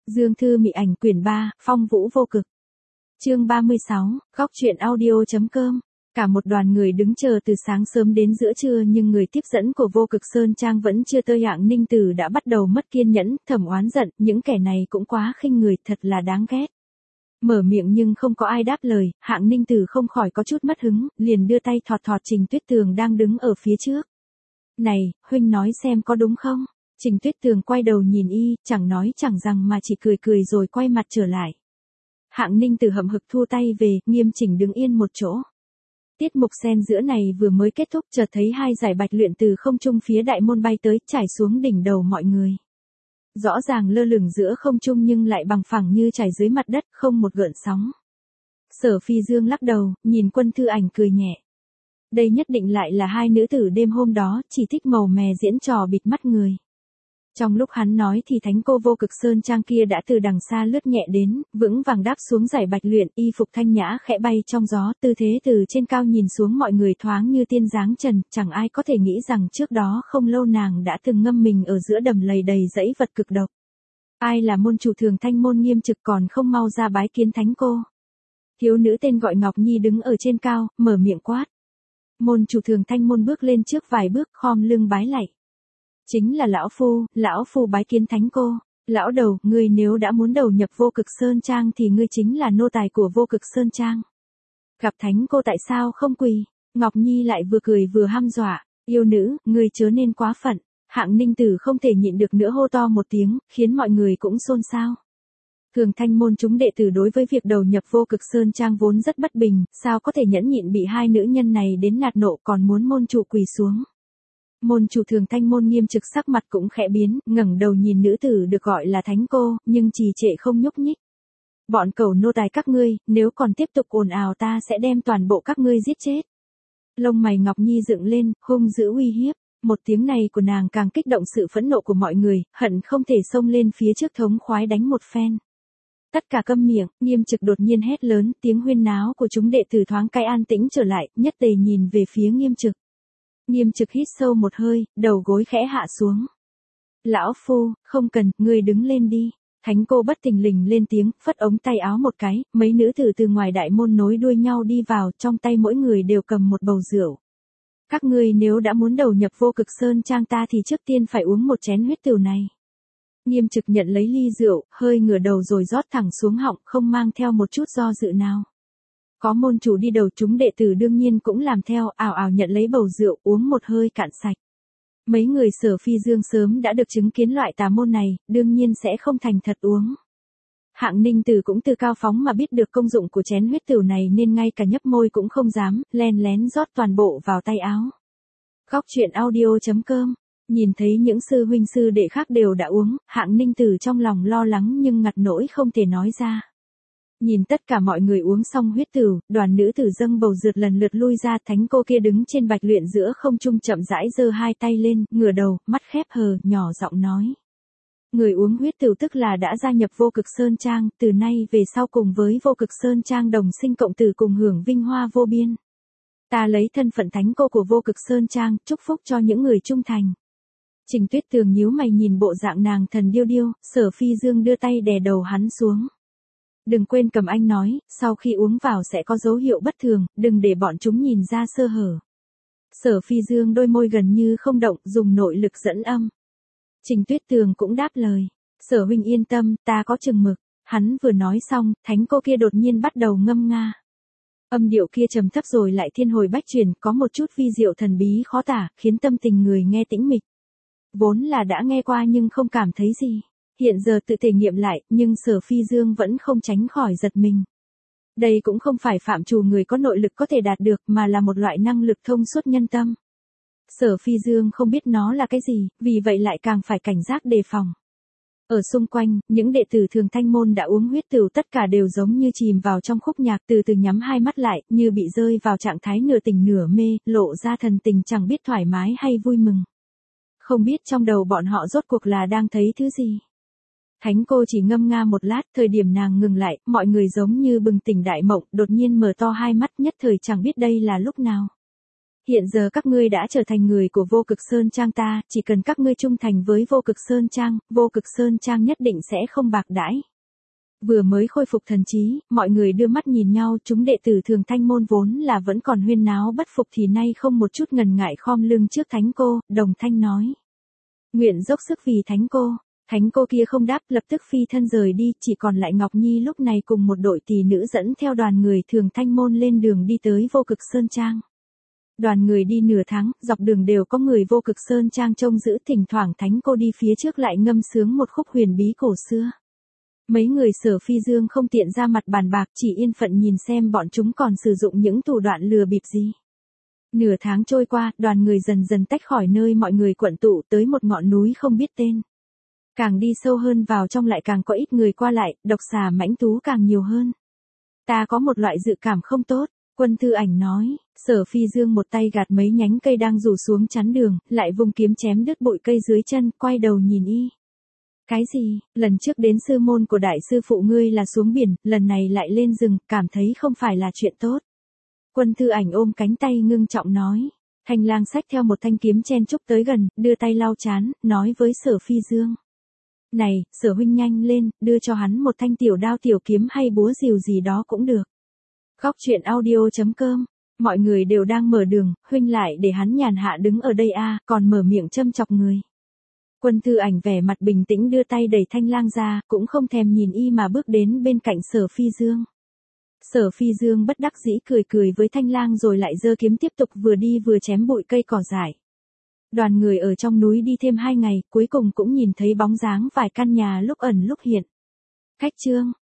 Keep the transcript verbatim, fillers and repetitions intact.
Dương Thư Mị Ảnh quyển ba, Phong Vũ Vô Cực. Chương ba mươi sáu, góc truyện audio.com. Cả một đoàn người đứng chờ từ sáng sớm đến giữa trưa nhưng người tiếp dẫn của Vô Cực Sơn Trang vẫn chưa tới. Hạng Ninh Tử đã bắt đầu mất kiên nhẫn, thầm oán giận, những kẻ này cũng quá khinh người, thật là đáng ghét. Mở miệng nhưng không có ai đáp lời, Hạng Ninh Tử không khỏi có chút mất hứng, liền đưa tay thọt thọt Trình Tuyết Tường đang đứng ở phía trước. Này, huynh nói xem có đúng không? Trình Tuyết Tường quay đầu nhìn y, chẳng nói chẳng rằng mà chỉ cười cười rồi quay mặt trở lại. Hạng Ninh Tử hậm hực thu tay về, nghiêm chỉnh đứng yên một chỗ. Tiết mục xen giữa này vừa mới kết thúc, chợt thấy hai giải bạch luyện từ không trung phía đại môn bay tới, trải xuống đỉnh đầu mọi người. Rõ ràng lơ lửng giữa không trung nhưng lại bằng phẳng như trải dưới mặt đất, không một gợn sóng. Sở Phi Dương lắc đầu, nhìn Quân Thư Ảnh cười nhẹ. Đây nhất định lại là hai nữ tử đêm hôm đó, chỉ thích màu mè diễn trò bịt mắt người. Trong lúc hắn nói thì thánh cô Vô Cực Sơn Trang kia đã từ đằng xa lướt nhẹ đến, vững vàng đáp xuống giải bạch luyện, y phục thanh nhã khẽ bay trong gió, tư thế từ trên cao nhìn xuống mọi người thoáng như tiên dáng trần, chẳng ai có thể nghĩ rằng trước đó không lâu nàng đã từng ngâm mình ở giữa đầm lầy đầy dẫy vật cực độc. Ai là môn chủ Thường Thanh môn Nghiêm Trực còn không mau ra bái kiến thánh cô. Thiếu nữ tên gọi Ngọc Nhi đứng ở trên cao, mở miệng quát. Môn chủ Thường Thanh môn bước lên trước vài bước, khom lưng bái lạy. Chính là lão phu, lão phu bái kiến thánh cô. Lão đầu, ngươi nếu đã muốn đầu nhập Vô Cực Sơn Trang thì ngươi chính là nô tài của Vô Cực Sơn Trang. Gặp thánh cô tại sao không quỳ? Ngọc Nhi lại vừa cười vừa hăm dọa. Yêu nữ, ngươi chớ nên quá phận. Hạng Ninh Tử không thể nhịn được nữa hô to một tiếng, khiến mọi người cũng xôn xao. Thường Thanh môn chúng đệ tử đối với việc đầu nhập Vô Cực Sơn Trang vốn rất bất bình, sao có thể nhẫn nhịn bị hai nữ nhân này đến nạt nộ còn muốn môn chủ quỳ xuống. Môn chủ Thường Thanh môn Nghiêm Trực sắc mặt cũng khẽ biến, ngẩng đầu nhìn nữ tử được gọi là thánh cô, nhưng trì trệ không nhúc nhích. Bọn cẩu nô tài các ngươi, nếu còn tiếp tục ồn ào ta sẽ đem toàn bộ các ngươi giết chết. Lông mày Ngọc Nhi dựng lên, hung dữ uy hiếp. Một tiếng này của nàng càng kích động sự phẫn nộ của mọi người, hận không thể xông lên phía trước thống khoái đánh một phen. Tất cả câm miệng, Nghiêm Trực đột nhiên hét lớn, tiếng huyên náo của chúng đệ tử thoáng cái an tĩnh trở lại, nhất tề nhìn về phía Nghiêm Trực. Nghiêm Trực hít sâu một hơi, đầu gối khẽ hạ xuống. Lão phu, không cần, ngươi đứng lên đi. Thánh cô bất thình lình lên tiếng, phất ống tay áo một cái, mấy nữ tử từ ngoài đại môn nối đuôi nhau đi vào, trong tay mỗi người đều cầm một bầu rượu. Các ngươi nếu đã muốn đầu nhập Vô Cực Sơn Trang ta thì trước tiên phải uống một chén huyết tửu này. Nghiêm Trực nhận lấy ly rượu, hơi ngửa đầu rồi rót thẳng xuống họng, không mang theo một chút do dự nào. Có môn chủ đi đầu, chúng đệ tử đương nhiên cũng làm theo, ào ào nhận lấy bầu rượu, uống một hơi cạn sạch. Mấy người Sở Phi Dương sớm đã được chứng kiến loại tà môn này, đương nhiên sẽ không thành thật uống. Hạng Ninh Tử cũng từ cao phóng mà biết được công dụng của chén huyết tửu này nên ngay cả nhấp môi cũng không dám, len lén rót toàn bộ vào tay áo. Góc truyện audio.com. Nhìn thấy những sư huynh sư đệ khác đều đã uống, Hạng Ninh Tử trong lòng lo lắng nhưng ngặt nỗi không thể nói ra. Nhìn tất cả mọi người uống xong huyết tửu, đoàn nữ tử dâng bầu rượu lần lượt lui ra, thánh cô kia đứng trên bạch luyện giữa không trung chậm rãi giơ hai tay lên, ngửa đầu, mắt khép hờ, nhỏ giọng nói. Người uống huyết tửu tức là đã gia nhập Vô Cực Sơn Trang, từ nay về sau cùng với Vô Cực Sơn Trang đồng sinh cộng tử cùng hưởng vinh hoa vô biên. Ta lấy thân phận thánh cô của Vô Cực Sơn Trang, chúc phúc cho những người trung thành. Trình Tuyết Tường nhíu mày nhìn bộ dạng nàng thần điêu điêu, Sở Phi Dương đưa tay đè đầu hắn xuống. Đừng quên cầm anh nói, sau khi uống vào sẽ có dấu hiệu bất thường, đừng để bọn chúng nhìn ra sơ hở. Sở Phi Dương đôi môi gần như không động, dùng nội lực dẫn âm. Trình Tuyết Tường cũng đáp lời. Sở huynh yên tâm, ta có chừng mực. Hắn vừa nói xong, thánh cô kia đột nhiên bắt đầu ngâm nga. Âm điệu kia trầm thấp rồi lại thiên hồi bách chuyển, có một chút vi diệu thần bí khó tả, khiến tâm tình người nghe tĩnh mịch. Vốn là đã nghe qua nhưng không cảm thấy gì. Hiện giờ tự thể nghiệm lại, nhưng Sở Phi Dương vẫn không tránh khỏi giật mình. Đây cũng không phải phạm trù người có nội lực có thể đạt được mà là một loại năng lực thông suốt nhân tâm. Sở Phi Dương không biết nó là cái gì, vì vậy lại càng phải cảnh giác đề phòng. Ở xung quanh, những đệ tử Thường Thanh môn đã uống huyết tửu tất cả đều giống như chìm vào trong khúc nhạc, từ từ nhắm hai mắt lại, như bị rơi vào trạng thái nửa tỉnh nửa mê, lộ ra thần tình chẳng biết thoải mái hay vui mừng. Không biết trong đầu bọn họ rốt cuộc là đang thấy thứ gì. Thánh cô chỉ ngâm nga một lát, thời điểm nàng ngừng lại, mọi người giống như bừng tỉnh đại mộng, đột nhiên mở to hai mắt, nhất thời chẳng biết đây là lúc nào. Hiện giờ các ngươi đã trở thành người của Vô Cực Sơn Trang ta, chỉ cần các ngươi trung thành với Vô Cực Sơn Trang, Vô Cực Sơn Trang nhất định sẽ không bạc đãi. Vừa mới khôi phục thần trí, mọi người đưa mắt nhìn nhau, chúng đệ tử Thường Thanh môn vốn là vẫn còn huyên náo bất phục thì nay không một chút ngần ngại khom lưng trước thánh cô, đồng thanh nói. Nguyện dốc sức vì thánh cô. Thánh cô kia không đáp, lập tức phi thân rời đi, chỉ còn lại Ngọc Nhi lúc này cùng một đội tỷ nữ dẫn theo đoàn người Thường Thanh môn lên đường đi tới Vô Cực Sơn Trang. Đoàn người đi nửa tháng, dọc đường đều có người Vô Cực Sơn Trang trông giữ, thỉnh thoảng thánh cô đi phía trước lại ngâm sướng một khúc huyền bí cổ xưa. Mấy người Sở Phi Dương không tiện ra mặt bàn bạc, chỉ yên phận nhìn xem bọn chúng còn sử dụng những thủ đoạn lừa bịp gì. Nửa tháng trôi qua, đoàn người dần dần tách khỏi nơi mọi người quận tụ tới một ngọn núi không biết tên. Càng đi sâu hơn vào trong lại càng có ít người qua lại, độc xà mãnh thú càng nhiều hơn. Ta có một loại dự cảm không tốt, Quân Thư Ảnh nói. Sở Phi Dương một tay gạt mấy nhánh cây đang rủ xuống chắn đường, lại vùng kiếm chém đứt bụi cây dưới chân, quay đầu nhìn y. Cái gì, lần trước đến sư môn của đại sư phụ ngươi là xuống biển, lần này lại lên rừng, cảm thấy không phải là chuyện tốt. Quân Thư Ảnh ôm cánh tay ngưng trọng nói. Thanh Lang xách theo một thanh kiếm chen chúc tới gần, đưa tay lau chán, nói với Sở Phi Dương. Này, Sở huynh nhanh lên, đưa cho hắn một thanh tiểu đao tiểu kiếm hay búa rìu gì đó cũng được. Góc truyện audio chấm com. Mọi người đều đang mở đường, huynh lại để hắn nhàn hạ đứng ở đây a, còn mở miệng châm chọc người. Quân Thư Ảnh vẻ mặt bình tĩnh đưa tay đẩy Thanh Lang ra, cũng không thèm nhìn y mà bước đến bên cạnh Sở Phi Dương. Sở Phi Dương bất đắc dĩ cười cười với Thanh Lang rồi lại giơ kiếm tiếp tục vừa đi vừa chém bụi cây cỏ dại. Đoàn người ở trong núi đi thêm hai ngày, cuối cùng cũng nhìn thấy bóng dáng vài căn nhà lúc ẩn lúc hiện. Khách trương,